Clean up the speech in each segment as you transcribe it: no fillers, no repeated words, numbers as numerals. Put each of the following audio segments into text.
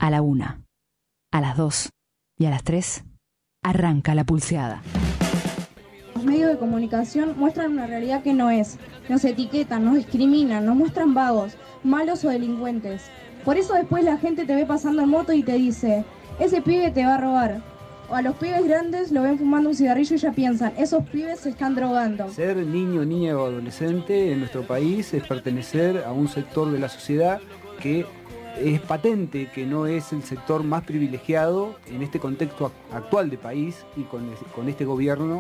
A la 1, a las 2 y a las 3 arranca la pulseada. Los medios de comunicación muestran una realidad que no es. Nos etiquetan, nos discriminan, nos muestran vagos, malos o delincuentes. Por eso después la gente te ve pasando en moto y te dice, ese pibe te va a robar. O a los pibes grandes lo ven fumando un cigarrillo y ya piensan, esos pibes se están drogando. Ser niño, niña o adolescente en nuestro país es pertenecer a un sector de la sociedad que es patente que no es el sector más privilegiado en este contexto actual de país y con este gobierno.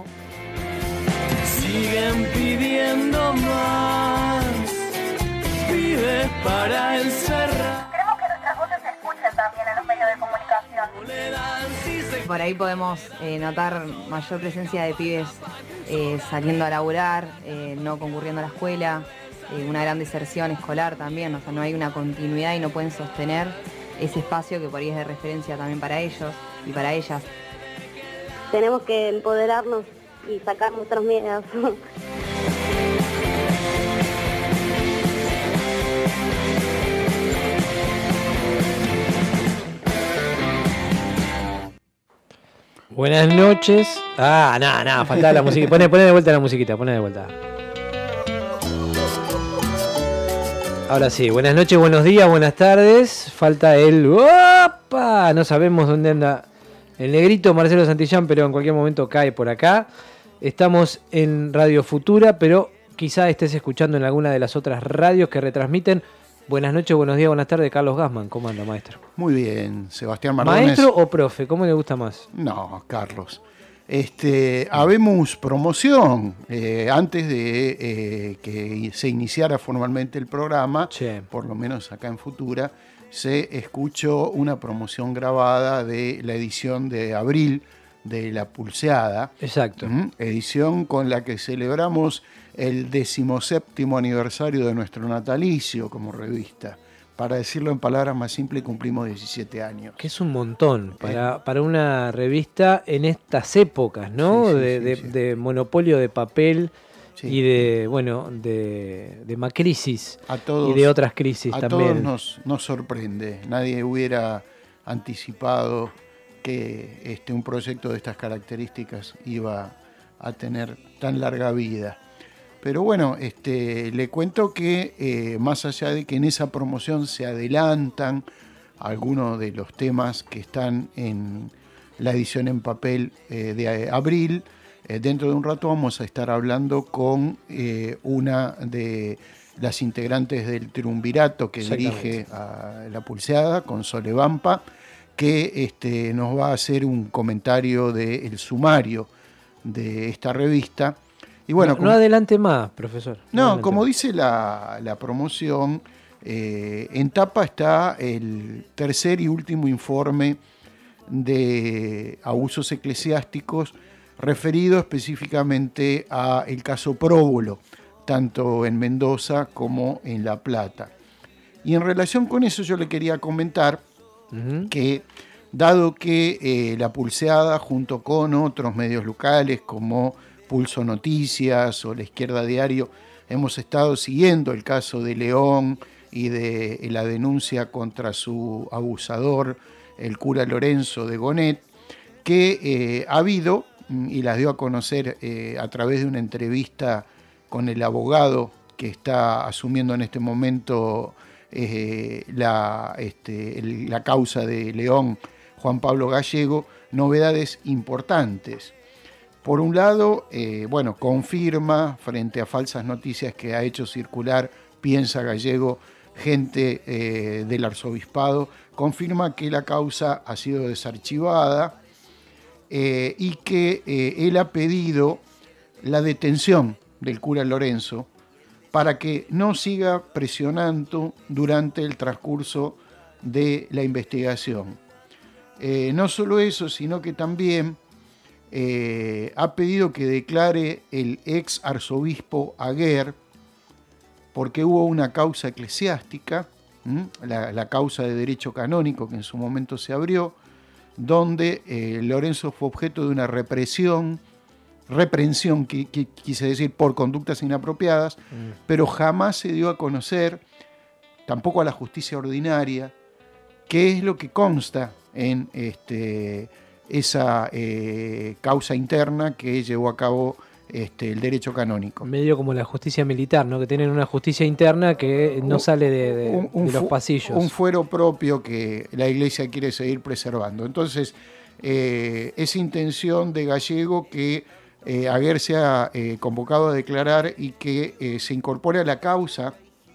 Siguen pidiendo más, pibes para encerrar. Queremos que nuestras voces se escuchen también en los medios de comunicación. Por ahí podemos notar mayor presencia de pibes saliendo a laburar, no concurriendo a la escuela, una gran deserción escolar también, o sea, no hay una continuidad y no pueden sostener ese espacio que por ahí es de referencia también para ellos y para ellas. Tenemos que empoderarnos y sacar nuestros miedos. Buenas noches. Nada, faltaba la música. Pone de vuelta la musiquita, pone de vuelta. Ahora sí, buenas noches, buenos días, buenas tardes. Falta el... ¡Opa! No sabemos dónde anda el negrito Marcelo Santillán, pero en cualquier momento cae por acá. Estamos en Radio Futura, pero quizá estés escuchando en alguna de las otras radios que retransmiten. Buenas noches, buenos días, buenas tardes, Carlos Gassman. ¿Cómo anda, maestro? Muy bien, Sebastián Mardones. ¿Maestro o profe? ¿Cómo le gusta más? No, Carlos. Habemos promoción. Antes de que se iniciara formalmente el programa, por lo menos acá en Futura, se escuchó una promoción grabada de la edición de abril de La Pulseada. Exacto. Edición con la que celebramos el 17º aniversario de nuestro natalicio como revista. Para decirlo en palabras más simples, cumplimos 17 años. Que es un montón para una revista en estas épocas, ¿no? Sí, de monopolio de papel y de macrisis a todos, y de otras crisis también. A todos nos sorprende. Nadie hubiera anticipado que un proyecto de estas características iba a tener tan larga vida. Pero bueno, le cuento que más allá de que en esa promoción se adelantan algunos de los temas que están en la edición en papel de abril, dentro de un rato vamos a estar hablando con una de las integrantes del triunvirato que dirige a La Pulseada, con Sole Vampa, que nos va a hacer un comentario del sumario de esta revista. Y bueno, no adelante más, profesor. No, como dice la promoción, en tapa está el tercer y último informe de abusos eclesiásticos referido específicamente al caso Próbolo, tanto en Mendoza como en La Plata. Y en relación con eso yo le quería comentar que, dado que La Pulseada, junto con otros medios locales como Pulso Noticias o La Izquierda Diario, hemos estado siguiendo el caso de León y de la denuncia contra su abusador, el cura Lorenzo de Gonet, que ha habido, y las dio a conocer a través de una entrevista con el abogado que está asumiendo en este momento la causa de León, Juan Pablo Gallego, novedades importantes. Por un lado, confirma frente a falsas noticias que ha hecho circular Piensa Gallego, gente del arzobispado, confirma que la causa ha sido desarchivada y que él ha pedido la detención del cura Lorenzo para que no siga presionando durante el transcurso de la investigación. No solo eso, sino que también ha pedido que declare el ex arzobispo Aguer, porque hubo una causa eclesiástica, la causa de derecho canónico que en su momento se abrió, donde Lorenzo fue objeto de una reprensión, que quise decir por conductas inapropiadas, pero jamás se dio a conocer, tampoco a la justicia ordinaria, qué es lo que consta en esa causa interna que llevó a cabo el derecho canónico. Medio como la justicia militar, ¿no? Que tienen una justicia interna que no sale de los pasillos. Un fuero propio que la Iglesia quiere seguir preservando. Entonces, esa intención de Gallego que Aguer sea convocado a declarar y que se incorpore a la causa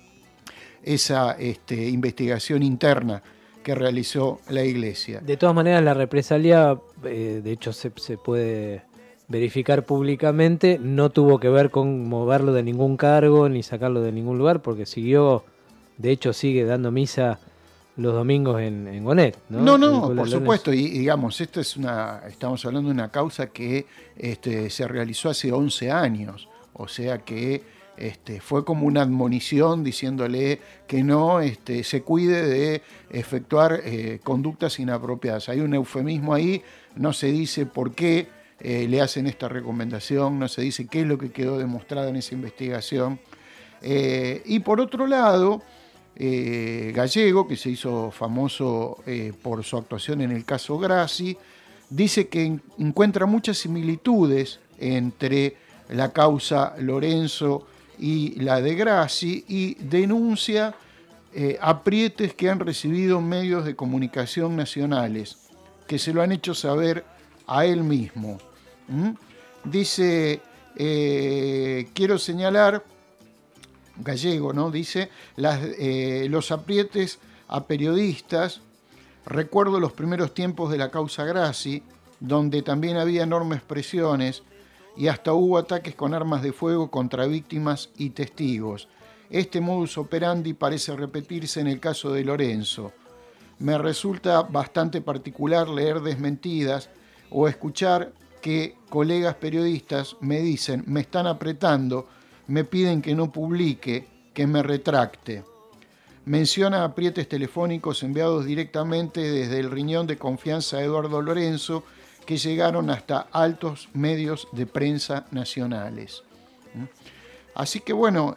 esa investigación interna que realizó la Iglesia. De todas maneras, la represalia, de hecho se puede verificar públicamente, no tuvo que ver con moverlo de ningún cargo ni sacarlo de ningún lugar, porque de hecho sigue dando misa los domingos en Gonet, ¿no? No, por supuesto, y digamos, estamos hablando de una causa que se realizó hace 11 años, o sea que fue como una admonición diciéndole que no se cuide de efectuar conductas inapropiadas. Hay un eufemismo ahí, no se dice por qué le hacen esta recomendación, no se dice qué es lo que quedó demostrado en esa investigación. Y por otro lado, Gallego, que se hizo famoso por su actuación en el caso Grassi, dice que encuentra muchas similitudes entre la causa Lorenzo y la de Grassi y denuncia aprietes que han recibido medios de comunicación nacionales, que se lo han hecho saber a él mismo. Dice, quiero señalar, Gallego, ¿no? Dice, los aprietes a periodistas. Recuerdo los primeros tiempos de la causa Grassi, donde también había enormes presiones y hasta hubo ataques con armas de fuego contra víctimas y testigos. Este modus operandi parece repetirse en el caso de Lorenzo. Me resulta bastante particular leer desmentidas o escuchar que colegas periodistas me dicen, me están apretando, me piden que no publique, que me retracte. Menciona aprietes telefónicos enviados directamente desde el riñón de confianza de Eduardo Lorenzo, que llegaron hasta altos medios de prensa nacionales. Así que bueno,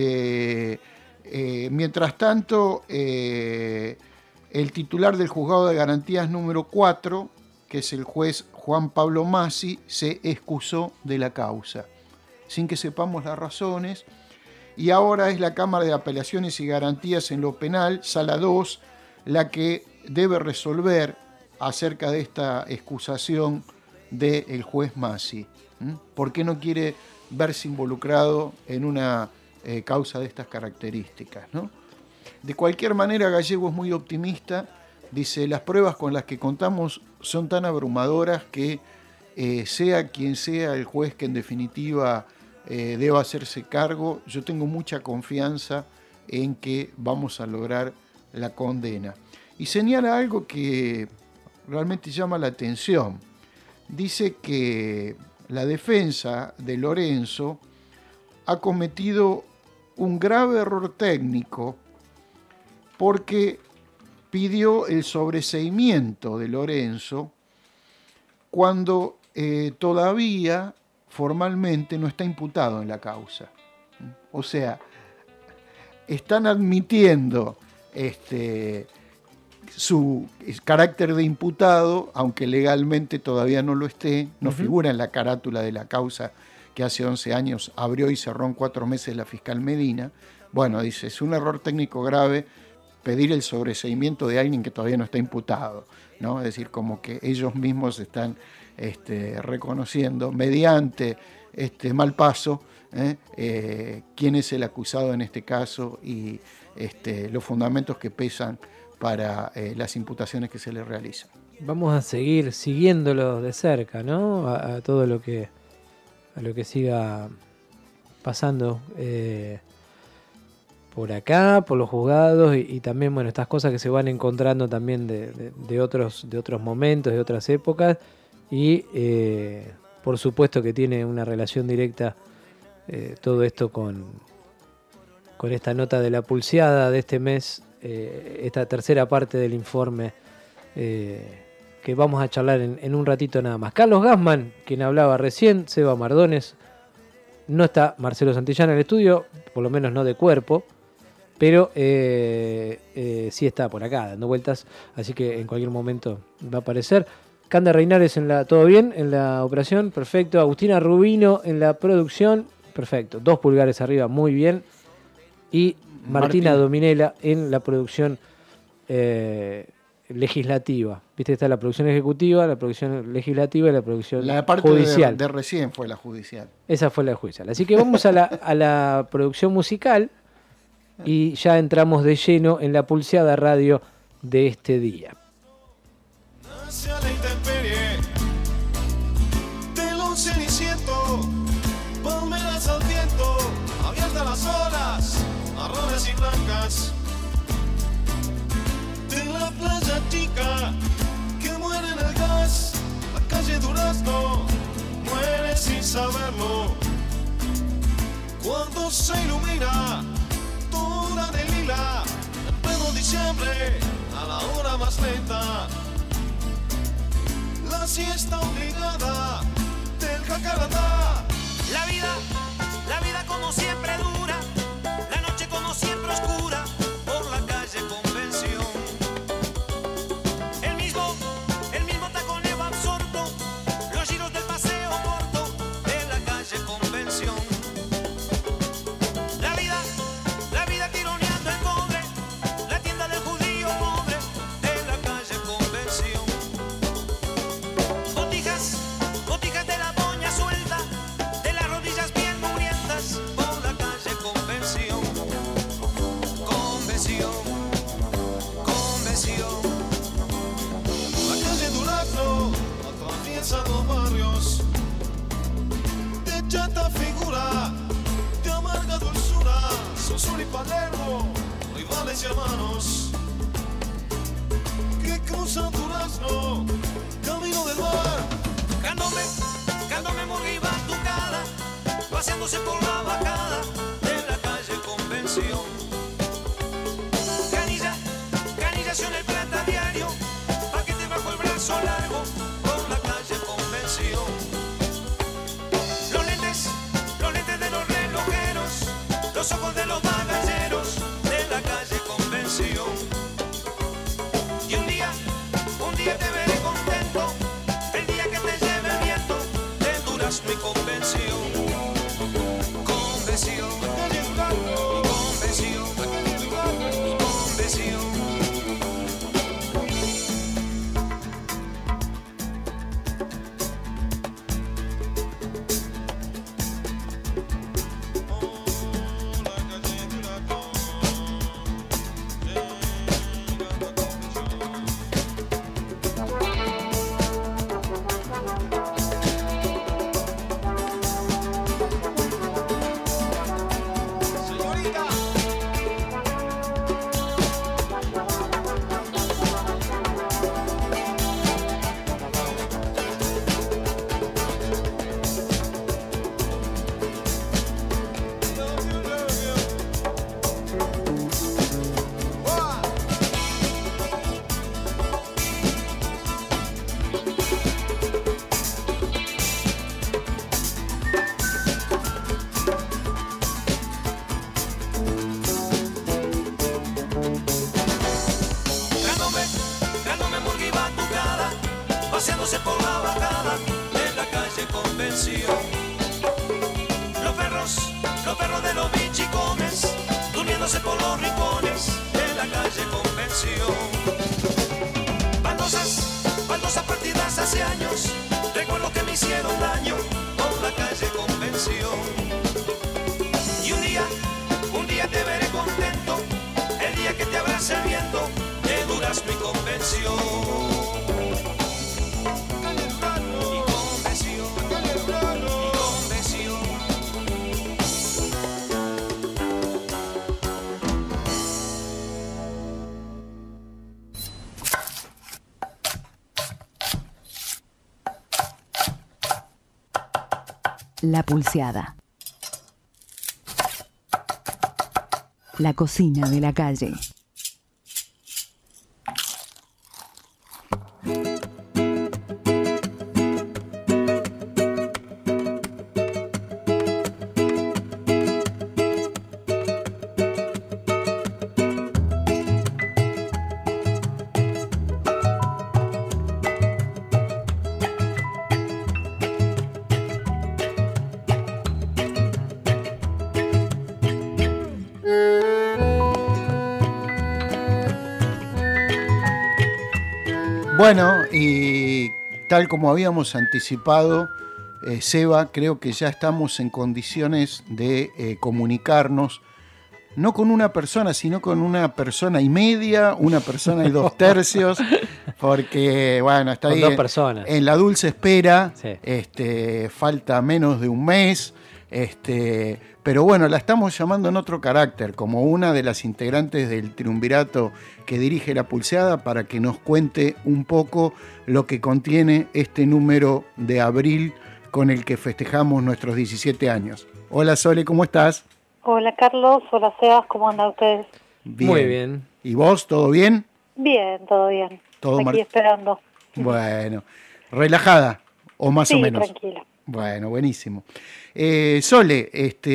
mientras tanto, el titular del Juzgado de Garantías número 4, que es el juez Juan Pablo Masi, se excusó de la causa, sin que sepamos las razones, y ahora es la Cámara de Apelaciones y Garantías en lo Penal, Sala 2, la que debe resolver acerca de esta excusación del juez Masi. ¿Por qué no quiere verse involucrado en una causa de estas características, ¿no? De cualquier manera, Gallego es muy optimista. Dice, las pruebas con las que contamos son tan abrumadoras que sea quien sea el juez que en definitiva deba hacerse cargo, yo tengo mucha confianza en que vamos a lograr la condena. Y señala algo que realmente llama la atención. Dice que la defensa de Lorenzo ha cometido un grave error técnico porque pidió el sobreseimiento de Lorenzo cuando todavía formalmente no está imputado en la causa. O sea, están admitiendo su carácter de imputado, aunque legalmente todavía no lo esté, no figura en la carátula de la causa que hace 11 años abrió y cerró en 4 meses la fiscal Medina. Bueno, dice, es un error técnico grave pedir el sobreseimiento de alguien que todavía no está imputado, ¿no? Es decir, como que ellos mismos están reconociendo mediante mal paso quién es el acusado en este caso y los fundamentos que pesan para las imputaciones que se le realizan. Vamos a seguir siguiéndolo de cerca, ¿no? A todo lo que siga pasando por acá, por los juzgados y también, bueno, estas cosas que se van encontrando también de otros momentos, de otras épocas y por supuesto que tiene una relación directa todo esto con esta nota de la Pulseada de este mes, esta tercera parte del informe que vamos a charlar en un ratito nada más. Carlos Gassman, quien hablaba recién, Seba Mardones, no está Marcelo Santillán en el estudio, por lo menos no de cuerpo, pero sí está por acá dando vueltas, así que en cualquier momento va a aparecer. Canda Reinares todo bien en la operación, perfecto. Agustina Rubino en la producción, perfecto. 2 pulgares arriba, muy bien. Y Martina Dominela en la producción legislativa. Viste, está la producción ejecutiva, la producción legislativa y la producción judicial. De recién fue la judicial. Esa fue la judicial. Así que vamos a la producción musical y ya entramos de lleno en la pulseada radio de este día. Hacia la intemperie de los cenicientos, palmeras al viento, abiertas las olas, marrones y blancas. De la playa chica que muere en el gas, la calle Durazno muere sin saberlo. Cuando se ilumina toda de lila, en pleno diciembre, a la hora más lenta. La siesta obligada del jacarandá. La vida como siempre dura, la noche como siempre oscura, por la calle Convención. El mismo taconeo absorto, los giros del paseo corto de la calle Convención. La vida tironeando el cobre, la tienda del judío pobre de la calle Convención. Botijas de la doña suelta, de las rodillas bien murientas, por la calle Convención. Convención. La calle Durazno atraviesa 2 barrios de chata figura, de amarga dulzura. Sosur y Palermo, rivales y hermanos, que cruzan Durazno, camino del mar. Cándome murga y batucada, paseándose por la bajada de la calle Convención. Canillación el plata diario, paquete bajo el brazo largo, por la calle Convención. Los lentes de los relojeros, los ojos de los bagalleros de la calle Convención. Y un día te veré contento, el día que te lleve el viento de Durazno y Convención. Convención. Paseándose por la bajada de la calle Convención. Los perros de los bichicones, durmiéndose por los rincones de la calle Convención. Baldosas partidas hace años, recuerdo que me hicieron daño por la calle Convención. Y un día te veré contento, el día que te abrace el viento de Durazno y Convención. La pulseada. La cocina de la calle. Bueno, y tal como habíamos anticipado, Seba, creo que ya estamos en condiciones de comunicarnos, no con una persona, sino con una persona y media, una persona y 2/3, porque, bueno, está con ahí dos personas. En la dulce espera, Sí. Falta menos de un mes, pero bueno, la estamos llamando en otro carácter, como una de las integrantes del triunvirato que dirige La Pulseada, para que nos cuente un poco lo que contiene este número de abril con el que festejamos nuestros 17 años. Hola Sole, ¿cómo estás? Hola Carlos, hola Sebas, ¿cómo andan ustedes? Bien. Muy bien. ¿Y vos, todo bien? Bien, todo bien. Todo Aquí esperando. Bueno, relajada o más sí, o menos. Tranquila. Bueno, buenísimo. Sole,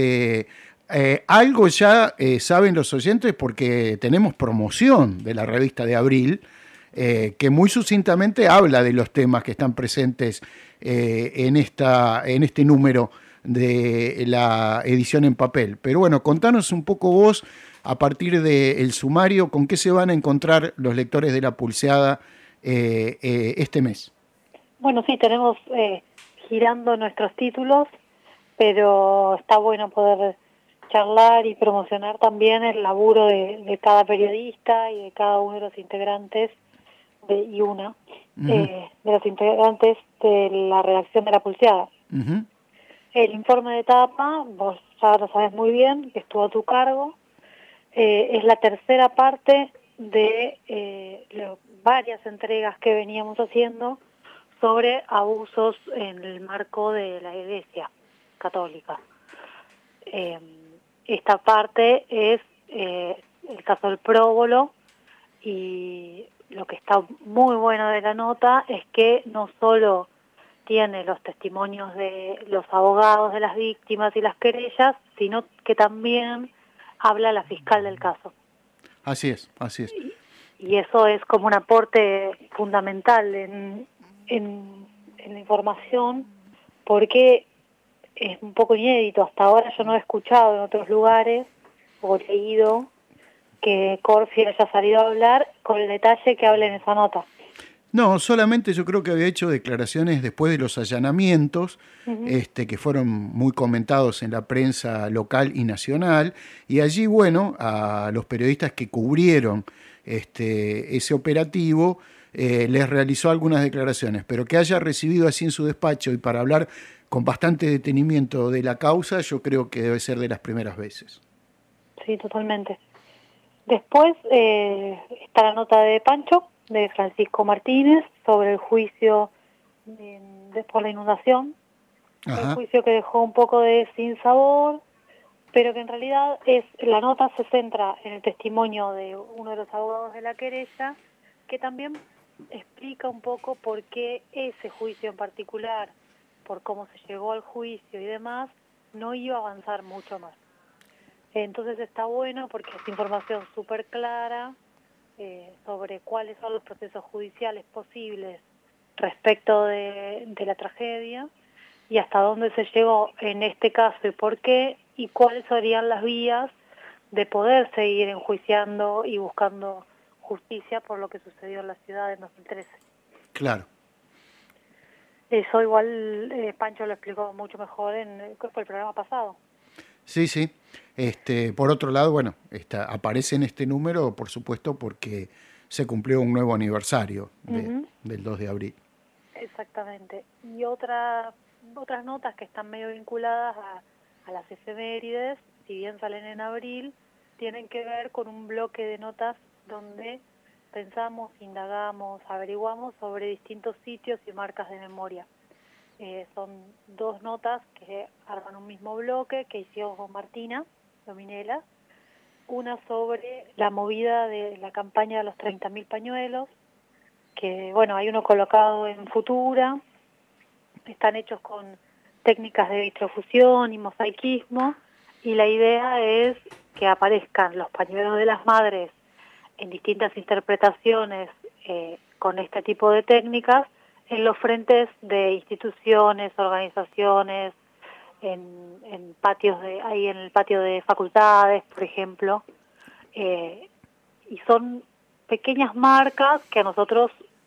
algo ya saben los oyentes porque tenemos promoción de la revista de abril, que muy sucintamente habla de los temas que están presentes en este número de la edición en papel. Pero bueno, contanos un poco vos, a partir del sumario, con qué se van a encontrar los lectores de La Pulseada este mes. Bueno, sí, tenemos girando nuestros títulos, pero está bueno poder charlar y promocionar también el laburo de cada periodista y de cada uno de los integrantes de los integrantes de la redacción de La Pulseada. Uh-huh. El informe de etapa, vos ya lo sabés muy bien, que estuvo a tu cargo, es la tercera parte de varias entregas que veníamos haciendo sobre abusos en el marco de la Iglesia Católica. Esta parte es el caso del próbolo, y lo que está muy bueno de la nota es que no solo tiene los testimonios de los abogados de las víctimas y las querellas, sino que también habla la fiscal del caso. Así es, así es. Y eso es como un aporte fundamental en la información, porque es un poco inédito. Hasta ahora yo no he escuchado en otros lugares o leído que Corfi haya salido a hablar con el detalle que habla en esa nota. No, solamente yo creo que había hecho declaraciones después de los allanamientos, que fueron muy comentados en la prensa local y nacional, y allí, bueno, a los periodistas que cubrieron ese operativo, les realizó algunas declaraciones, pero que haya recibido así en su despacho y para hablar con bastante detenimiento de la causa, yo creo que debe ser de las primeras veces. Sí, totalmente. Después está la nota de Pancho, de Francisco Martínez, sobre el juicio por la inundación. Ajá. El juicio que dejó un poco de sinsabor, pero que en realidad la nota se centra en el testimonio de uno de los abogados de la querella, que también explica un poco por qué ese juicio en particular, por cómo se llegó al juicio y demás, no iba a avanzar mucho más. Entonces está bueno porque es información súper clara sobre cuáles son los procesos judiciales posibles respecto de la tragedia y hasta dónde se llegó en este caso y por qué, y cuáles serían las vías de poder seguir enjuiciando y buscando justicia por lo que sucedió en la ciudad en 2013. Claro. Eso igual Pancho lo explicó mucho mejor en el programa pasado. Sí, sí. Por otro lado, bueno, aparece en este número, por supuesto, porque se cumplió un nuevo aniversario del 2 de abril. Exactamente. Y otras notas que están medio vinculadas a las efemérides, si bien salen en abril, tienen que ver con un bloque de notas donde pensamos, indagamos, averiguamos sobre distintos sitios y marcas de memoria. Son dos notas que arman un mismo bloque que hicimos con Martina Dominela. Una sobre la movida de la campaña de los 30.000 pañuelos, que bueno, hay uno colocado en Futura, están hechos con técnicas de vitrofusión y mosaicismo, y la idea es que aparezcan los pañuelos de las madres en distintas interpretaciones con este tipo de técnicas en los frentes de instituciones, organizaciones, en patios ahí en el patio de facultades, por ejemplo, y son pequeñas marcas que a nosotros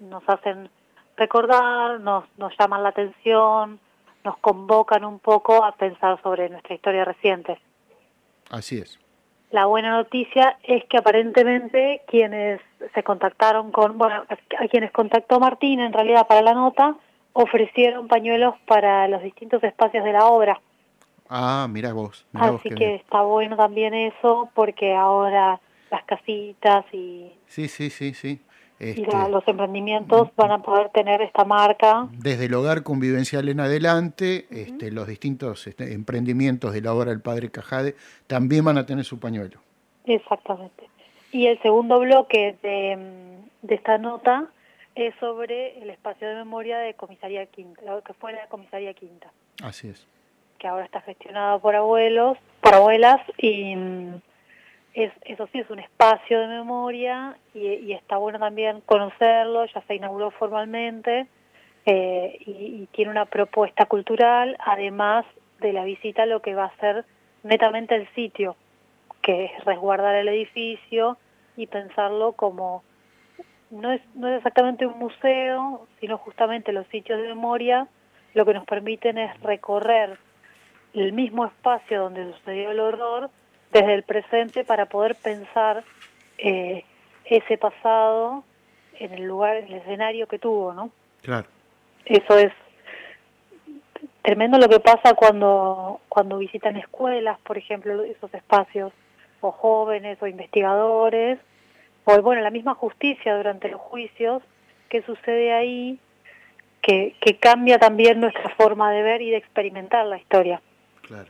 nos hacen recordar, nos llaman la atención, nos convocan un poco a pensar sobre nuestra historia reciente. Así es. La buena noticia es que aparentemente quienes se contactaron a quienes contactó Martín en realidad para la nota, ofrecieron pañuelos para los distintos espacios de la obra. Ah, mira vos. Así que bien. Está bueno también eso, porque ahora las casitas y sí. Los emprendimientos van a poder tener esta marca. Desde el hogar convivencial en adelante, los distintos emprendimientos de la obra del Padre Cajade también van a tener su pañuelo. Exactamente. Y el segundo bloque de esta nota es sobre el espacio de memoria de Comisaría Quinta, lo que fue la Comisaría Quinta. Así es. Que ahora está gestionado por abuelas, y eso sí, es un espacio de memoria y está bueno también conocerlo, ya se inauguró formalmente y tiene una propuesta cultural, además de la visita a lo que va a ser netamente el sitio, que es resguardar el edificio y pensarlo como, no es exactamente un museo, sino justamente los sitios de memoria, lo que nos permiten es recorrer el mismo espacio donde sucedió el horror desde el presente para poder pensar ese pasado en el lugar, en el escenario que tuvo, ¿no? Claro. Eso es tremendo lo que pasa cuando visitan escuelas, por ejemplo, esos espacios, o jóvenes, o investigadores, o bueno, la misma justicia durante los juicios, que sucede ahí, que cambia también nuestra forma de ver y de experimentar la historia. Claro.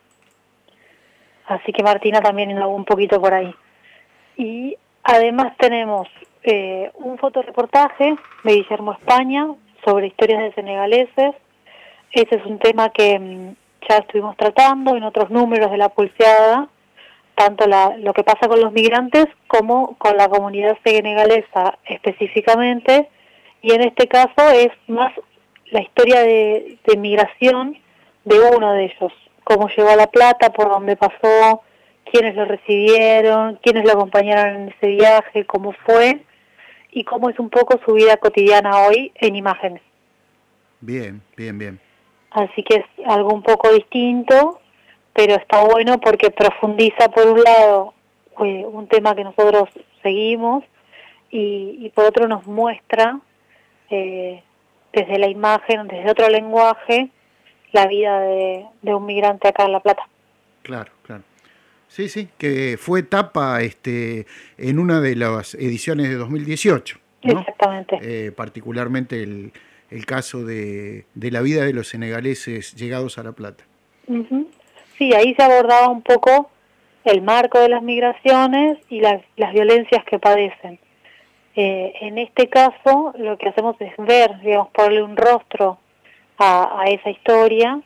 Así que Martina también indagó un poquito por ahí. Y además tenemos un fotoreportaje de Guillermo España sobre historias de senegaleses. Ese es un tema que ya estuvimos tratando en otros números de La Pulseada, tanto lo que pasa con los migrantes como con la comunidad senegalesa específicamente, y en este caso es más la historia de migración de uno de ellos, cómo llegó a La Plata, por dónde pasó, quiénes lo recibieron, quiénes lo acompañaron en ese viaje, cómo fue y cómo es un poco su vida cotidiana hoy en imágenes. Bien. Así que es algo un poco distinto, pero está bueno porque profundiza por un lado un tema que nosotros seguimos y por otro nos muestra desde la imagen, desde otro lenguaje, la vida de un migrante acá en La Plata. Claro. Sí, que fue tapa en una de las ediciones de 2018, ¿no? Exactamente. Particularmente el caso de la vida de los senegaleses llegados a La Plata. Uh-huh. Sí, ahí se abordaba un poco el marco de las migraciones y las violencias que padecen. En este caso, lo que hacemos es ver, digamos, ponerle un rostro a esa historia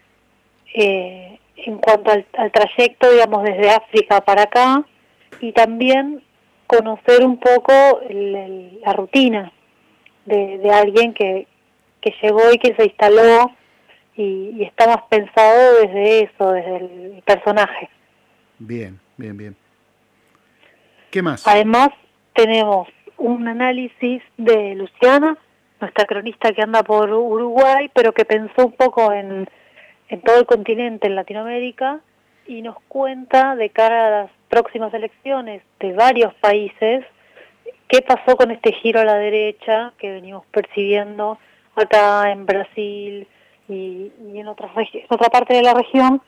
en cuanto al trayecto, digamos, desde África para acá, y también conocer un poco la rutina de alguien que llegó y que se instaló y está más pensado desde eso, desde el personaje. Bien. ¿Qué más? Además, tenemos un análisis de Luciana, nuestra cronista que anda por Uruguay, pero que pensó un poco en todo el continente, en Latinoamérica, y nos cuenta de cara a las próximas elecciones de varios países qué pasó con este giro a la derecha que venimos percibiendo acá en Brasil y en otra parte de la región,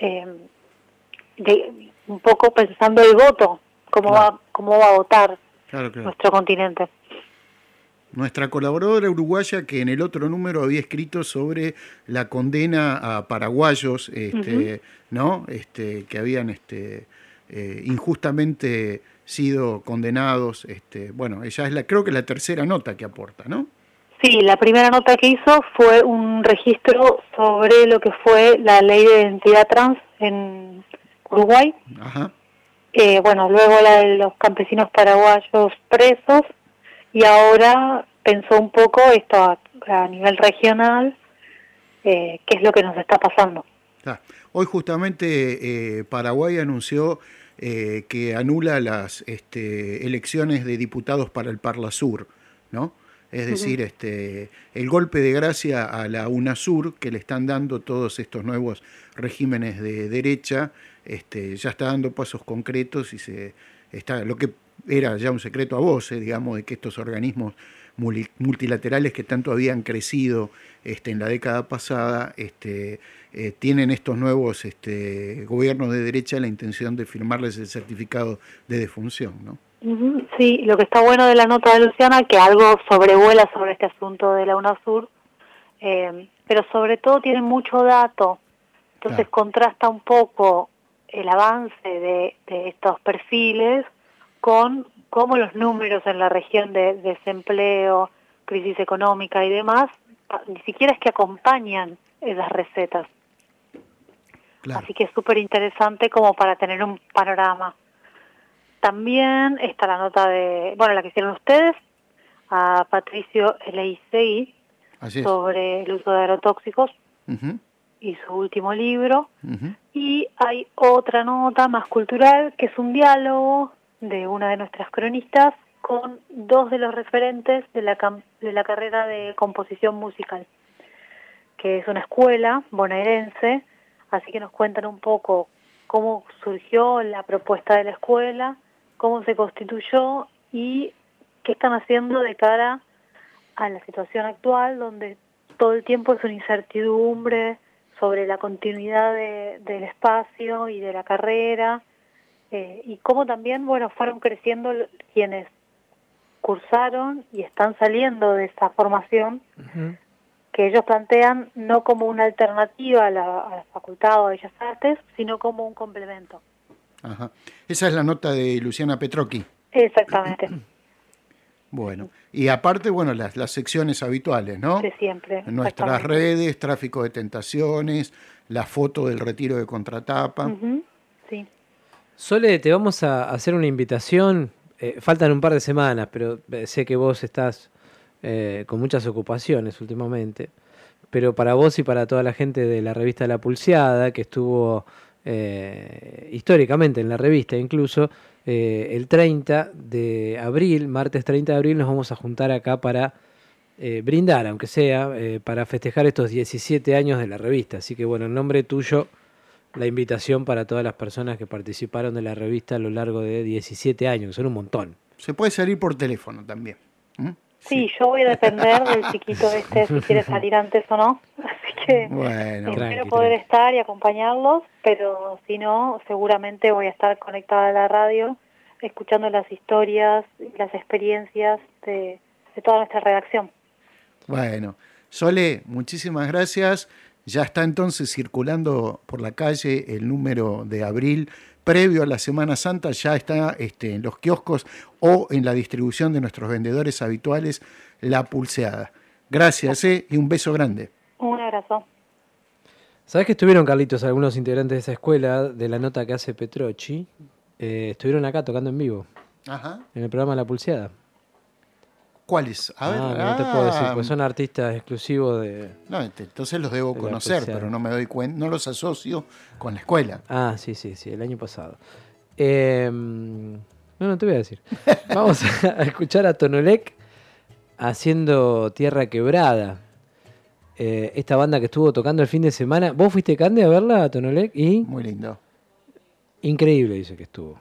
un poco pensando el voto, cómo va a votar nuestro continente. Nuestra colaboradora uruguaya, que en el otro número había escrito sobre la condena a paraguayos, ¿no? Que habían injustamente sido condenados. Bueno, ella es creo que la tercera nota que aporta, ¿no? Sí, la primera nota que hizo fue un registro sobre lo que fue la ley de identidad trans en Uruguay. Ajá. Bueno, luego la de los campesinos paraguayos presos, y ahora pensó un poco esto a nivel regional, qué es lo que nos está pasando. Hoy justamente Paraguay anunció que anula las elecciones de diputados para el Parlasur, ¿no? Es decir, el golpe de gracia a la UNASUR que le están dando todos estos nuevos regímenes de derecha, ya está dando pasos concretos y lo que era ya un secreto a voces, digamos, de que estos organismos multilaterales que tanto habían crecido en la década pasada, tienen estos nuevos gobiernos de derecha la intención de firmarles el certificado de defunción, ¿no? Sí, lo que está bueno de la nota de Luciana, que algo sobrevuela sobre este asunto de la UNASUR, pero sobre todo tiene mucho dato, entonces contrasta un poco el avance de estos perfiles con cómo los números en la región de desempleo, crisis económica y demás, ni siquiera es que acompañan esas recetas. Claro. Así que es súper interesante como para tener un panorama. También está la nota la que hicieron ustedes, a Patricio Eleisegui, sobre el uso de agrotóxicos, y su último libro. Y hay otra nota más cultural, que es un diálogo de una de nuestras cronistas con dos de los referentes de la carrera de composición musical, que es una escuela bonaerense, así que nos cuentan un poco cómo surgió la propuesta de la escuela, cómo se constituyó y qué están haciendo de cara a la situación actual, donde todo el tiempo es una incertidumbre sobre la continuidad del espacio y de la carrera, y cómo también, fueron creciendo quienes cursaron y están saliendo de esa formación, que ellos plantean no como una alternativa a la Facultad de Bellas Artes, sino como un complemento. Ajá. Esa es la nota de Luciana Petrocchi. Exactamente. Bueno, y aparte, las secciones habituales, ¿no? De siempre. Nuestras redes, tráfico de tentaciones, la foto del retiro de contratapa. Sí. Sole, te vamos a hacer una invitación. Faltan un par de semanas, pero sé que vos estás con muchas ocupaciones últimamente. Pero para vos y para toda la gente de la revista La Pulseada, que estuvo históricamente en la revista incluso, el 30 de abril, martes 30 de abril, nos vamos a juntar acá para brindar, aunque sea, para festejar estos 17 años de la revista. Así que en nombre tuyo, la invitación para todas las personas que participaron de la revista a lo largo de 17 años, que son un montón. Se puede salir por teléfono también. Sí, yo voy a depender del chiquito si quiere salir antes o no. Así que espero poder estar y acompañarlos, pero si no, seguramente voy a estar conectada a la radio, escuchando las historias y las experiencias de toda nuestra redacción. Bueno, Sole, muchísimas gracias. Ya está entonces circulando por la calle el número de abril previo a la Semana Santa, ya está en los kioscos o en la distribución de nuestros vendedores habituales, La Pulseada. Gracias y un beso grande. Un abrazo. ¿Sabés que estuvieron, Carlitos, algunos integrantes de esa escuela, de la nota que hace Petrocchi? Estuvieron acá tocando en vivo. Ajá. En el programa La Pulseada. ¿Cuáles? A ver. No te puedo decir, pues son artistas exclusivos de... No, entonces los debo conocer, pero no me doy cuenta, no los asocio con la escuela. Ah, sí, el año pasado. No te voy a decir. Vamos a escuchar a Tonolec haciendo Tierra Quebrada. Esta banda que estuvo tocando el fin de semana. ¿Vos fuiste, Cande, a verla, a Tonolec? Muy lindo. Increíble, dice que estuvo.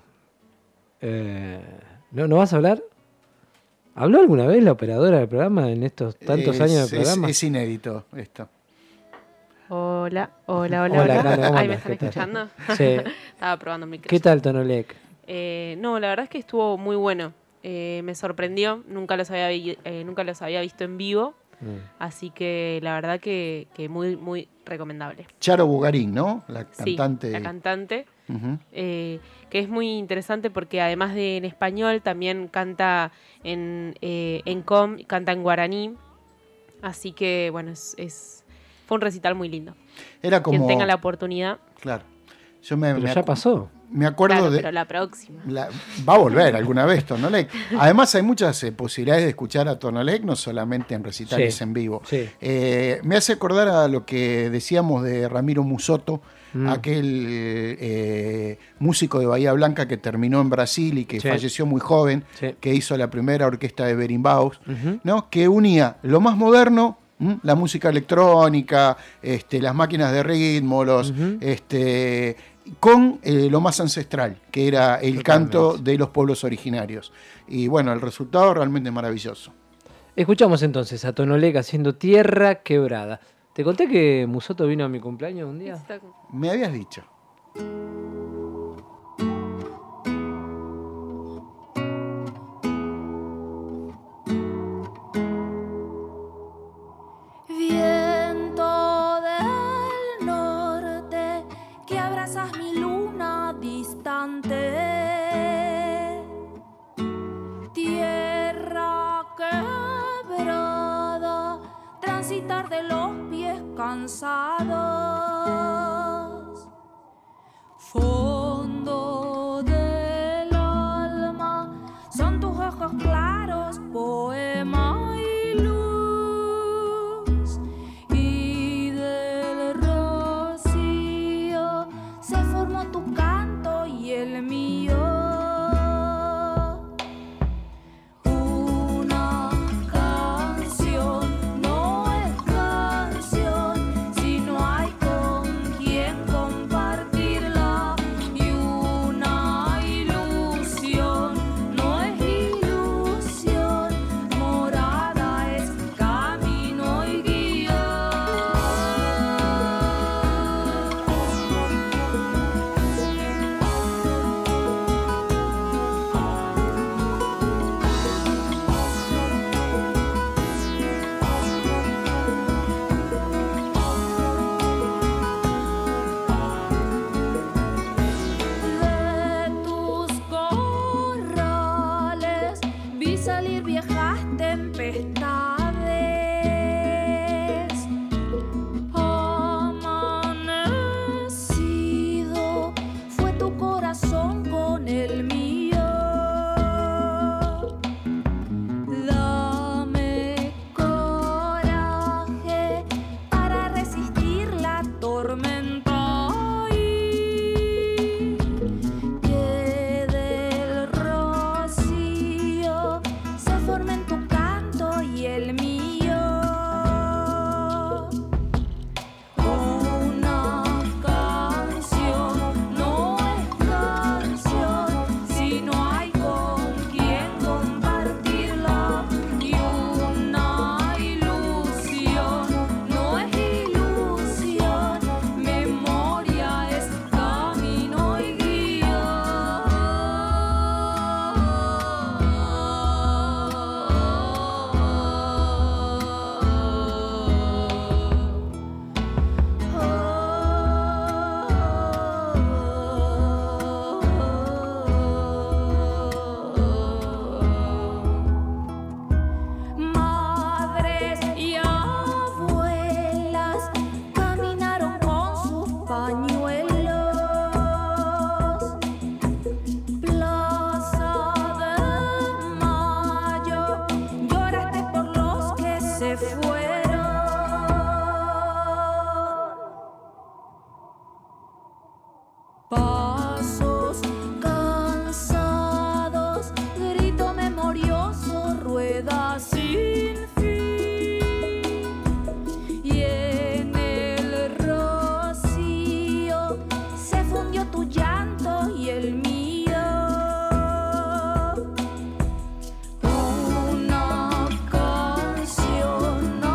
¿No vas a hablar? ¿Habló alguna vez la operadora del programa en estos tantos años de programa? Es inédito esto. Hola. Cande, ¿Ahí me están escuchando? Sí. Estaba probando mi micrófono. ¿Qué tal, Tonolec? No, la verdad es que estuvo muy bueno. Me sorprendió, nunca los había visto en vivo. Así que la verdad que muy, muy recomendable. Charo Bugarín, ¿no? La cantante. Sí, la cantante. Que es muy interesante porque además de en español también canta en canta en guaraní, así que fue un recital muy lindo. Era como... Quien tenga la oportunidad. Claro. Pero ya pasó. Me acuerdo pero la próxima. Va a volver alguna vez Tonolec. Además hay muchas posibilidades de escuchar a Tonolec, no solamente en recitales en vivo. Sí. Me hace acordar a lo que decíamos de Ramiro Musotto, aquel músico de Bahía Blanca que terminó en Brasil y que falleció muy joven, que hizo la primera orquesta de Berimbaus, ¿no? Que unía lo más moderno, la música electrónica, las máquinas de ritmo, con lo más ancestral, que era el canto de los pueblos originarios. Y bueno, el resultado realmente maravilloso. Escuchamos entonces a Tonolec haciendo Tierra Quebrada. ¿Te conté que Musoto vino a mi cumpleaños un día? Me habías dicho. Viento del norte que abrazas mi luna distante, tierra quebrada, transitar de los pies cansados, fondo del alma, son tus ojos claros, poema y luz, y del rocío se formó tu canto y el mío. Una canción no es canción si no hay con quien compartirla, y una ilusión no es ilusión, morada es camino y guía. De tus corrales vi salir viejas tempestades, amanecido fue tu corazón con el mío. Dame coraje para resistir la tormenta y que del rocío se formen tu canto y el mío. Una canción no es canción si no hay con quien compartirla, y una ilusión no es ilusión, memoria es camino y Madres y abuelas caminaron con sus pañuelos, Plaza de Mayo, lloraste por los que se fueron. Pasos cansados, grito memorioso, rueda sin fin, y en el rocío se fundió tu llanto y el mío. Una canción no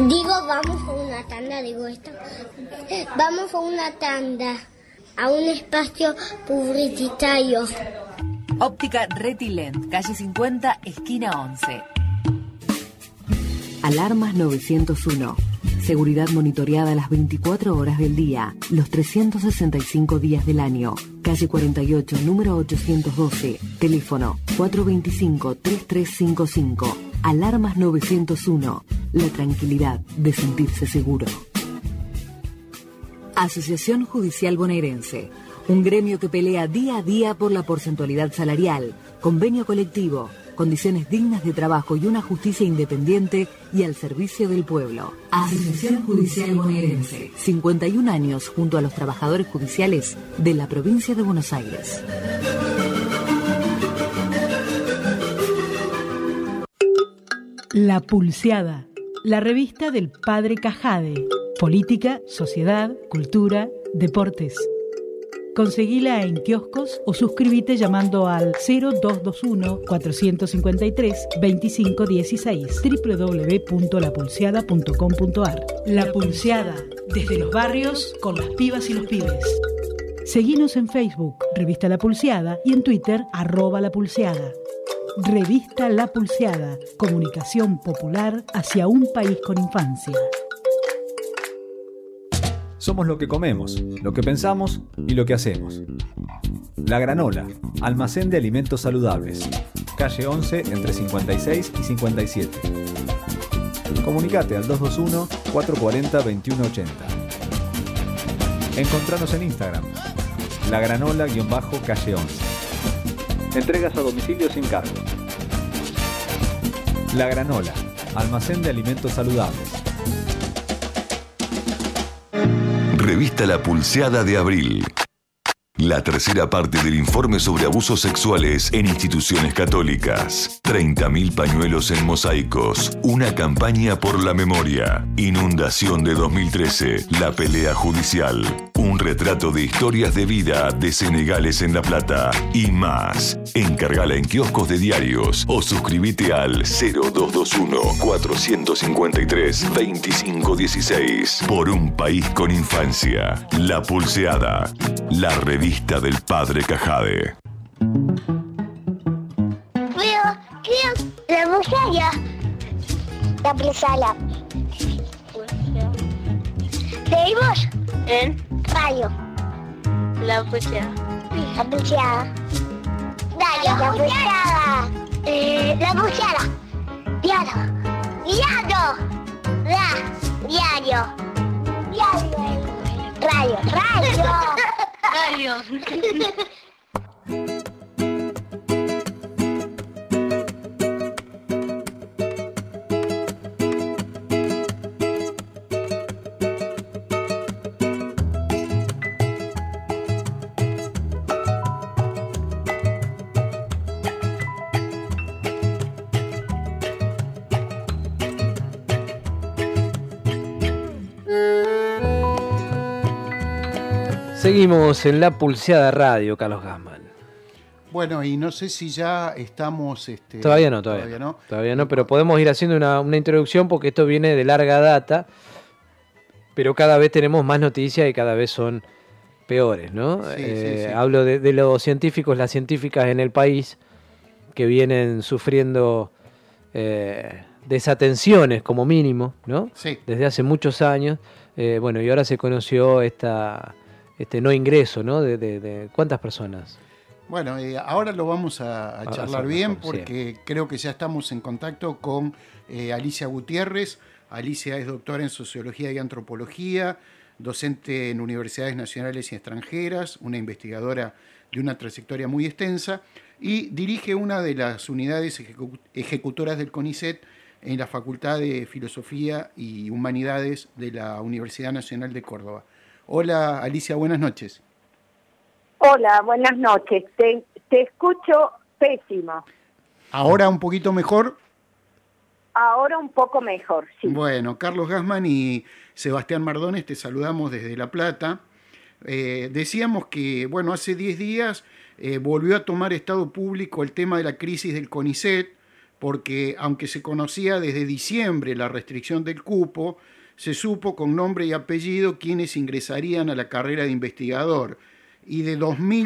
Digo, vamos a una tanda, digo esto. Vamos a una tanda, a un espacio publicitario. Óptica Retilent, calle 50, esquina 11. Alarmas 901. Seguridad monitoreada las 24 horas del día, los 365 días del año. Calle 48, número 812. Teléfono 425-3355. Alarmas 901. La tranquilidad de sentirse seguro. Asociación Judicial Bonaerense. Un gremio que pelea día a día por la porcentualidad salarial, convenio colectivo, condiciones dignas de trabajo y una justicia independiente y al servicio del pueblo. Asociación Judicial Bonaerense. 51 años junto a los trabajadores judiciales de la provincia de Buenos Aires. La Pulseada, la revista del Padre Cajade. Política, sociedad, cultura, deportes. Conseguila en kioscos o suscríbete llamando al 0221-453-2516 www.lapulseada.com.ar. La Pulseada, desde los barrios con las pibas y los pibes. Seguinos en Facebook, Revista La Pulseada, y en Twitter, @lapulseada. Revista La Pulseada, comunicación popular hacia un país con infancia. Somos lo que comemos, lo que pensamos y lo que hacemos. La Granola, almacén de alimentos saludables. Calle 11, entre 56 y 57. Comunicate al 221-440-2180. Encontranos en Instagram, lagranola_calle 11. Entregas a domicilio sin cargo. La Granola, almacén de alimentos saludables. Revista La Pulseada de abril. La tercera parte del informe sobre abusos sexuales en instituciones católicas. 30.000 pañuelos en mosaicos. Una campaña por la memoria. Inundación de 2013. La pelea judicial. Un retrato de historias de vida de senegales en La Plata. Y más. Encargala en kioscos de diarios o suscríbete al 0221-453-2516. Por un país con infancia. La Pulseada. La revista del Padre Cajade. Creo la pulseada. La pulseada. Seguimos en radio. La pulseada. La pulseada. Dale, la pulseada. La pulseada. Diario. Diario. Radio. Seguimos en La Pulseada Radio, Carlos Gassman. Bueno, y no sé si ya estamos... Todavía no, pero podemos ir haciendo una introducción porque esto viene de larga data, pero cada vez tenemos más noticias y cada vez son peores, ¿no? Sí. Hablo de los científicos, las científicas en el país que vienen sufriendo desatenciones como mínimo, ¿no? Sí. Desde hace muchos años. Bueno, y ahora se conoció este no ingreso, ¿no? De ¿cuántas personas? Bueno, ahora lo vamos a charlar bien porque creo que ya estamos en contacto con Alicia Gutiérrez. Alicia es doctora en Sociología y Antropología, docente en universidades nacionales y extranjeras, una investigadora de una trayectoria muy extensa y dirige una de las unidades ejecutoras del CONICET en la Facultad de Filosofía y Humanidades de la Universidad Nacional de Córdoba. Hola Alicia, buenas noches. Hola, buenas noches. Te escucho pésimo. ¿Ahora un poquito mejor? Ahora un poco mejor, sí. Bueno, Carlos Gassman y Sebastián Mardones, te saludamos desde La Plata. Decíamos que, bueno, hace 10 días volvió a tomar estado público el tema de la crisis del CONICET, porque aunque se conocía desde diciembre la restricción del cupo, se supo con nombre y apellido quiénes ingresarían a la carrera de investigador. Y de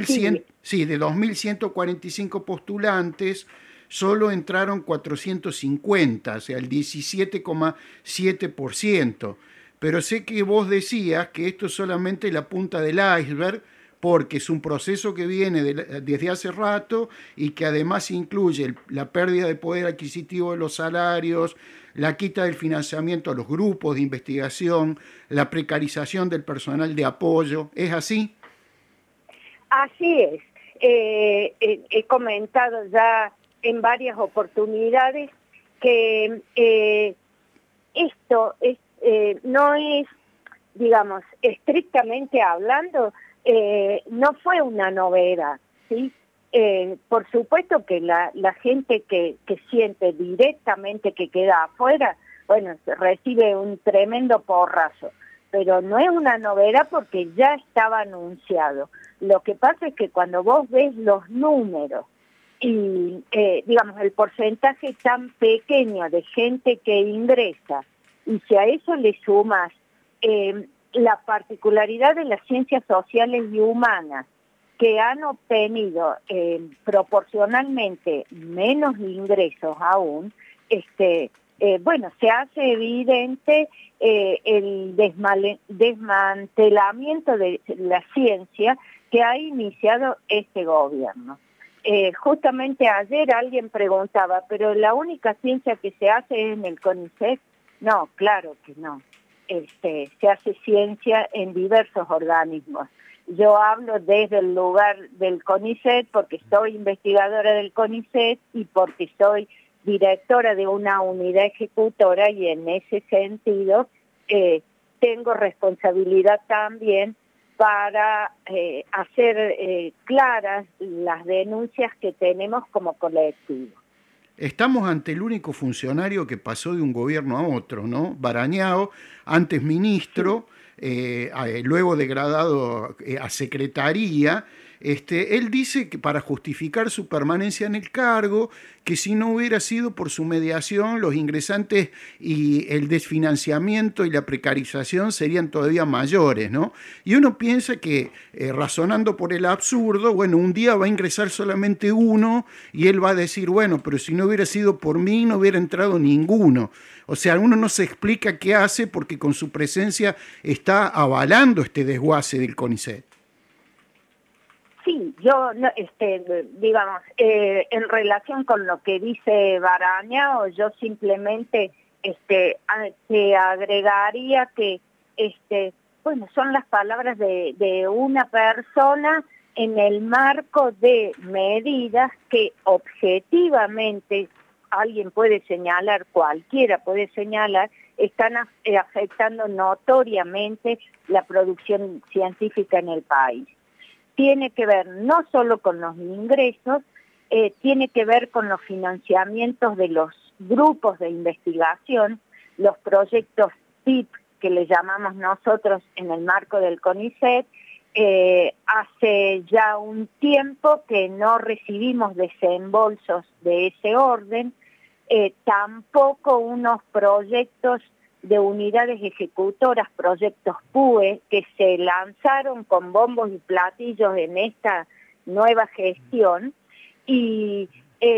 2.145 postulantes, solo entraron 450, o sea, el 17,7%. Pero sé que vos decías que esto es solamente la punta del iceberg, porque es un proceso que viene desde hace rato y que además incluye la pérdida de poder adquisitivo de los salarios, la quita del financiamiento a los grupos de investigación, la precarización del personal de apoyo. ¿Es así? Así es. He comentado ya en varias oportunidades que esto no es, digamos, estrictamente hablando, no fue una novedad, ¿sí? Por supuesto que la gente que siente directamente que queda afuera, bueno, recibe un tremendo porrazo, pero no es una novedad porque ya estaba anunciado. Lo que pasa es que cuando vos ves los números y, digamos, el porcentaje tan pequeño de gente que ingresa, y si a eso le sumas la particularidad de las ciencias sociales y humanas, que han obtenido proporcionalmente menos ingresos aún, bueno, se hace evidente el desmantelamiento de la ciencia que ha iniciado este gobierno. Justamente ayer alguien preguntaba, ¿pero la única ciencia que se hace es en el CONICET? No, claro que no. Se hace ciencia en diversos organismos. Yo hablo desde el lugar del CONICET porque soy investigadora del CONICET y porque soy directora de una unidad ejecutora, y en ese sentido tengo responsabilidad también para hacer claras las denuncias que tenemos como colectivo. Estamos ante el único funcionario que pasó de un gobierno a otro, ¿no? Barañao, antes ministro, luego degradado a secretaría. Él dice que para justificar su permanencia en el cargo, que si no hubiera sido por su mediación, los ingresantes y el desfinanciamiento y la precarización serían todavía mayores, ¿no? Y uno piensa que, razonando por el absurdo, bueno, un día va a ingresar solamente uno y él va a decir, bueno, pero si no hubiera sido por mí, no hubiera entrado ninguno. O sea, uno no se explica qué hace porque con su presencia está avalando este desguace del CONICET. Sí, yo, digamos, en relación con lo que dice Barañao, yo simplemente te agregaría que, bueno, son las palabras de una persona en el marco de medidas que objetivamente alguien puede señalar, cualquiera puede señalar, están afectando notoriamente la producción científica en el país. Tiene que ver no solo con los ingresos, tiene que ver con los financiamientos de los grupos de investigación, los proyectos TIP que le llamamos nosotros en el marco del CONICET. Hace ya un tiempo que no recibimos desembolsos de ese orden, tampoco unos proyectos de unidades ejecutoras, proyectos PUE, que se lanzaron con bombos y platillos en esta nueva gestión y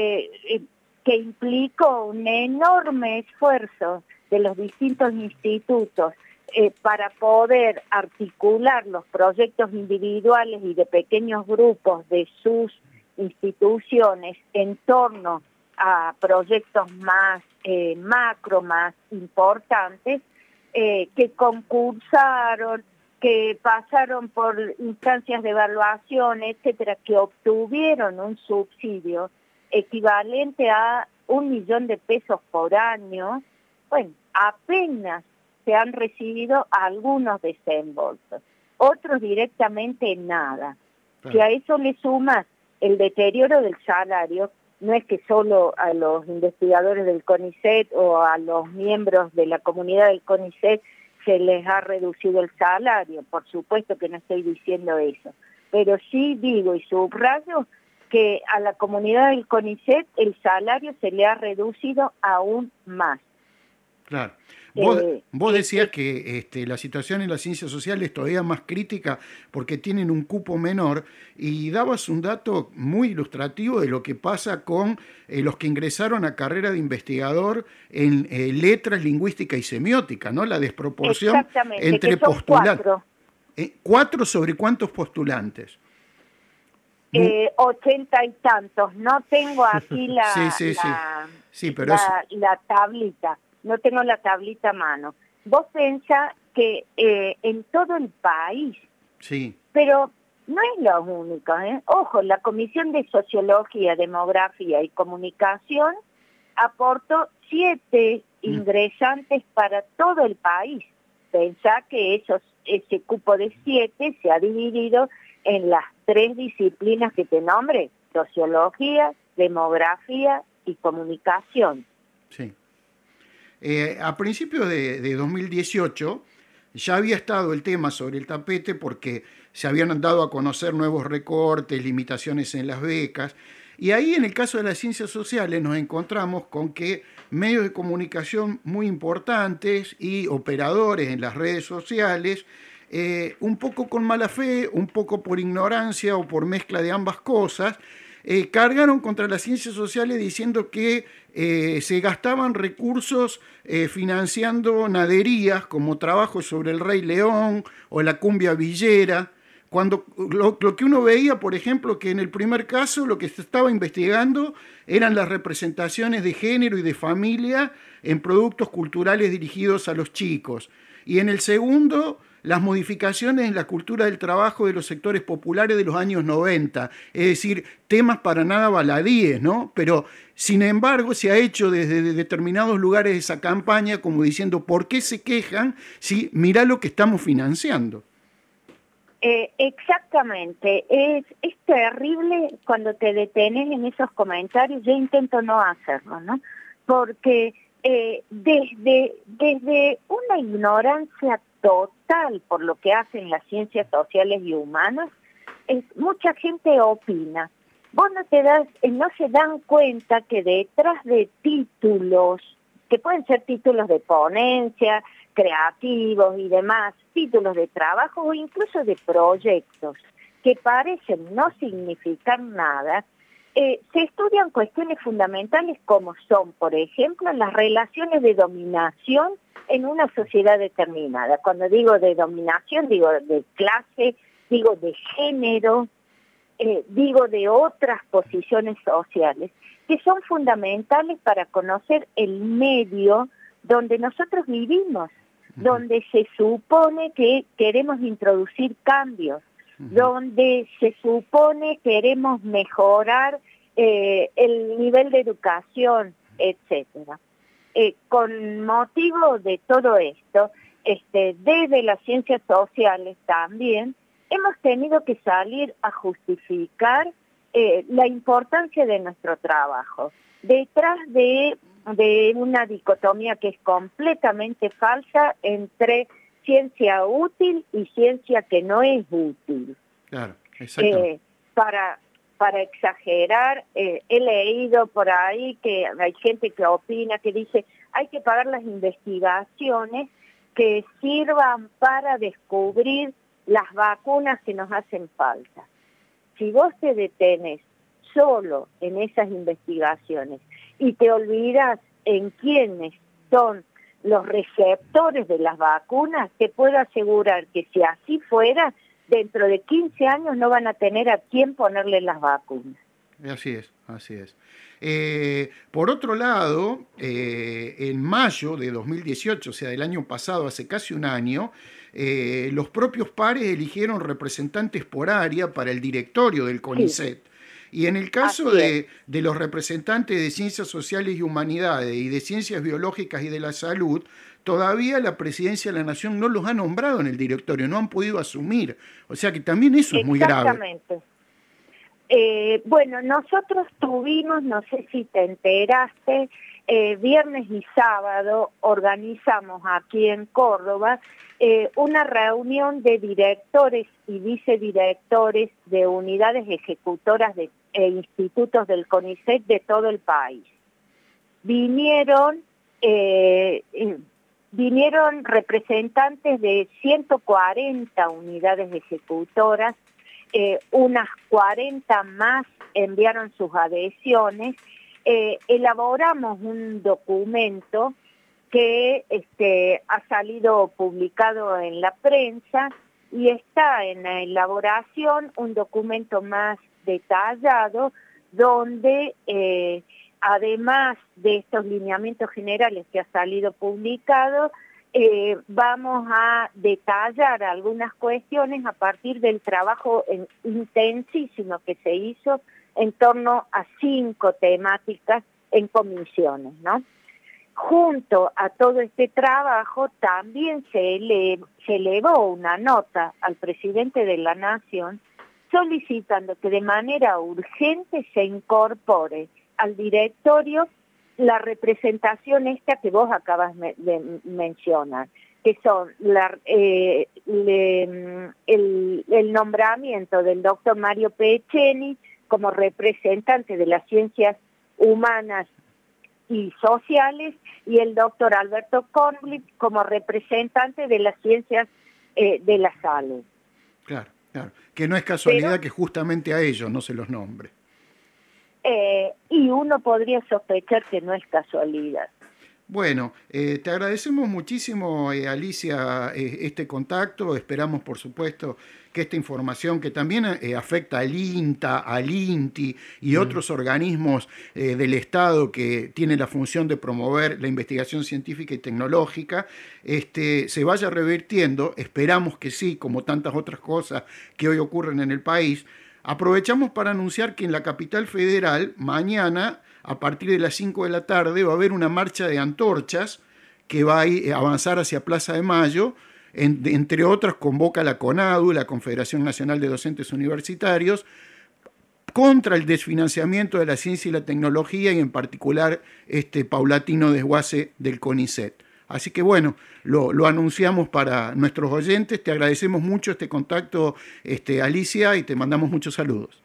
que implicó un enorme esfuerzo de los distintos institutos para poder articular los proyectos individuales y de pequeños grupos de sus instituciones en torno a proyectos más macro, más importantes, que concursaron, que pasaron por instancias de evaluación, etcétera, que obtuvieron un subsidio equivalente a 1 millón de pesos por año. Bueno, apenas se han recibido algunos desembolsos, otros directamente nada. Si a eso le sumas el deterioro del salario, no es que solo a los investigadores del CONICET o a los miembros de la comunidad del CONICET se les ha reducido el salario, por supuesto que no estoy diciendo eso, pero sí digo y subrayo que a la comunidad del CONICET el salario se le ha reducido aún más. Claro. Vos decías que la situación en las ciencias sociales es todavía más crítica porque tienen un cupo menor y dabas un dato muy ilustrativo de lo que pasa con los que ingresaron a carrera de investigador en letras, lingüística y semiótica, ¿no? La desproporción entre postulantes. 4 sobre cuántos postulantes. 80 y tantos. No tengo aquí la tablita. No tengo la tablita a mano. Vos pensás que en todo el país, pero no es lo único, ¿eh? Ojo, la Comisión de Sociología, Demografía y Comunicación aportó 7 ingresantes para todo el país. Pensá que ese cupo de 7 se ha dividido en las 3 disciplinas que te nombré: Sociología, Demografía y Comunicación. Sí. A principios de 2018 ya había estado el tema sobre el tapete porque se habían dado a conocer nuevos recortes, limitaciones en las becas, y ahí en el caso de las ciencias sociales nos encontramos con que medios de comunicación muy importantes y operadores en las redes sociales, un poco con mala fe, un poco por ignorancia o por mezcla de ambas cosas, cargaron contra las ciencias sociales diciendo que se gastaban recursos financiando naderías como trabajos sobre el Rey León o la cumbia villera, cuando lo que uno veía, por ejemplo, que en el primer caso lo que se estaba investigando eran las representaciones de género y de familia en productos culturales dirigidos a los chicos, y en el segundo las modificaciones en la cultura del trabajo de los sectores populares de los años 90, es decir, temas para nada baladíes, ¿no? Pero, sin embargo, se ha hecho desde determinados lugares esa campaña como diciendo, ¿por qué se quejan si mirá lo que estamos financiando? Exactamente, es terrible cuando te detenes en esos comentarios. Yo intento no hacerlo, ¿no? Porque desde una ignorancia total por lo que hacen las ciencias sociales y humanas, mucha gente opina. Vos no se dan cuenta que detrás de títulos, que pueden ser títulos de ponencia, creativos y demás, títulos de trabajo o incluso de proyectos, que parecen no significar nada, se estudian cuestiones fundamentales como son, por ejemplo, las relaciones de dominación en una sociedad determinada. Cuando digo de dominación, digo de clase, digo de género, digo de otras posiciones sociales, que son fundamentales para conocer el medio donde nosotros vivimos, donde se supone que queremos introducir cambios, donde se supone queremos mejorar el nivel de educación, etcétera. Con motivo de todo esto, desde las ciencias sociales también, hemos tenido que salir a justificar la importancia de nuestro trabajo. Detrás de una dicotomía que es completamente falsa entre ciencia útil y ciencia que no es útil. Claro, exacto. Para exagerar, he leído por ahí que hay gente que opina, que dice hay que pagar las investigaciones que sirvan para descubrir las vacunas que nos hacen falta. Si vos te detenés solo en esas investigaciones y te olvidas en quiénes son los receptores de las vacunas, te puedo asegurar que si así fuera, dentro de 15 años no van a tener a quién ponerle las vacunas. Así es, así es. Por otro lado, en mayo de 2018, o sea, del año pasado, hace casi un año, los propios pares eligieron representantes por área para el directorio del CONICET. Sí. Y en el caso de los representantes de Ciencias Sociales y Humanidades y de Ciencias Biológicas y de la Salud, todavía la Presidencia de la Nación no los ha nombrado en el directorio, no han podido asumir. O sea que también eso es muy grave. Exactamente. Bueno, nosotros tuvimos, no sé si te enteraste, viernes y sábado organizamos aquí en Córdoba una reunión de directores y vicedirectores de unidades ejecutoras institutos del CONICET de todo el país. Vinieron representantes de 140 unidades ejecutoras, unas 40 más enviaron sus adhesiones. Elaboramos un documento que ha salido publicado en la prensa y está en la elaboración un documento más detallado donde además de estos lineamientos generales que ha salido publicado, vamos a detallar algunas cuestiones a partir del trabajo intensísimo que se hizo en torno a 5 temáticas en comisiones, ¿no? Junto a todo este trabajo también se elevó una nota al presidente de la Nación solicitando que de manera urgente se incorpore al directorio la representación esta que vos acabas de mencionar, que son el nombramiento del doctor Mario Pecheni como representante de las ciencias humanas y sociales y el doctor Alberto Kornblith como representante de las ciencias de la salud. Claro, claro. Que no es casualidad que justamente a ellos no se los nombre. Y uno podría sospechar que no es casualidad. Bueno, te agradecemos muchísimo, Alicia, este contacto. Esperamos, por supuesto, que esta información que también afecta al INTA, al INTI y otros organismos del Estado que tienen la función de promover la investigación científica y tecnológica, se vaya revirtiendo. Esperamos que sí, como tantas otras cosas que hoy ocurren en el país. Aprovechamos para anunciar que en la capital federal, mañana, a partir de las 5 de la tarde, va a haber una marcha de antorchas que va a avanzar hacia Plaza de Mayo. Entre otras, convoca la CONADU, la Confederación Nacional de Docentes Universitarios, contra el desfinanciamiento de la ciencia y la tecnología y en particular este paulatino desguace del CONICET. Así que bueno, lo anunciamos para nuestros oyentes. Te agradecemos mucho este contacto, Alicia, y te mandamos muchos saludos.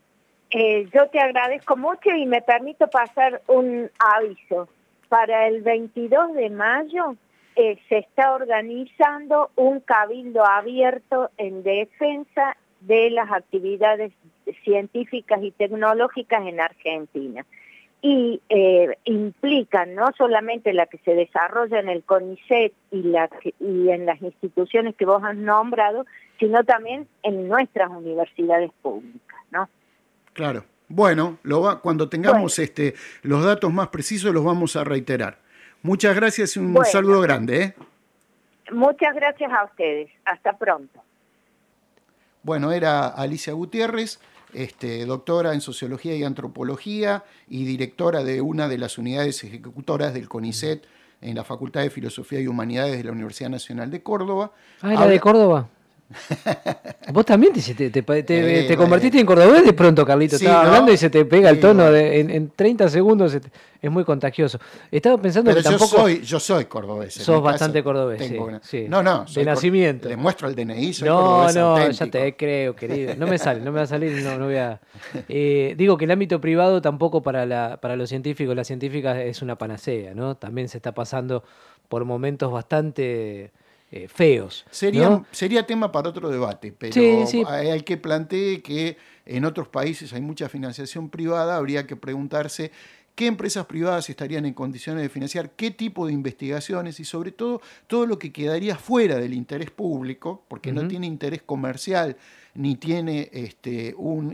Yo te agradezco mucho y me permito pasar un aviso. Para el 22 de mayo se está organizando un cabildo abierto en defensa de las actividades científicas y tecnológicas en Argentina. Y implican no solamente la que se desarrolla en el CONICET y en las instituciones que vos has nombrado, sino también en nuestras universidades públicas, ¿no? Claro. Bueno, cuando tengamos los datos más precisos los vamos a reiterar. Muchas gracias y un saludo grande. Muchas gracias a ustedes. Hasta pronto. Bueno, era Alicia Gutiérrez, doctora en Sociología y Antropología y directora de una de las unidades ejecutoras del CONICET en la Facultad de Filosofía y Humanidades de la Universidad Nacional de Córdoba. Ah, ¿era de Córdoba? Vos también te convertiste en cordobés de pronto, Carlito. Sí, estaba hablando y se te pega el tono bueno. en 30 segundos. Es muy contagioso. Estaba pensando Pero que tampoco... yo soy cordobés. Sos bastante cordobés, sí. No, de nacimiento. Le muestro el DNI, soy No, cordobés auténtico. ya te creo, querido. No me va a salir, no voy a... digo que el ámbito privado tampoco para los científicos, las científicas es una panacea, ¿no? También se está pasando por momentos bastante... feos. Sería tema para otro debate, pero sí. Hay que plantear que en otros países hay mucha financiación privada, habría que preguntarse qué empresas privadas estarían en condiciones de financiar, qué tipo de investigaciones y sobre todo lo que quedaría fuera del interés público, porque no tiene interés comercial ni tiene un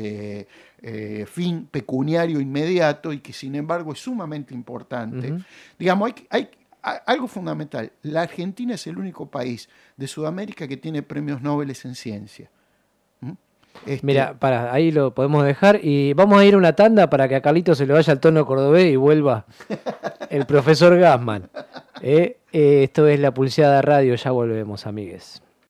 fin pecuniario inmediato y que sin embargo es sumamente importante. Digamos, hay algo fundamental, la Argentina es el único país de Sudamérica que tiene premios Nobel en ciencia. Mira, ahí lo podemos dejar y vamos a ir a una tanda para que a Carlito se le vaya el tono cordobés y vuelva el profesor Gassman. Esto es La Pulseada Radio, ya volvemos, amigues.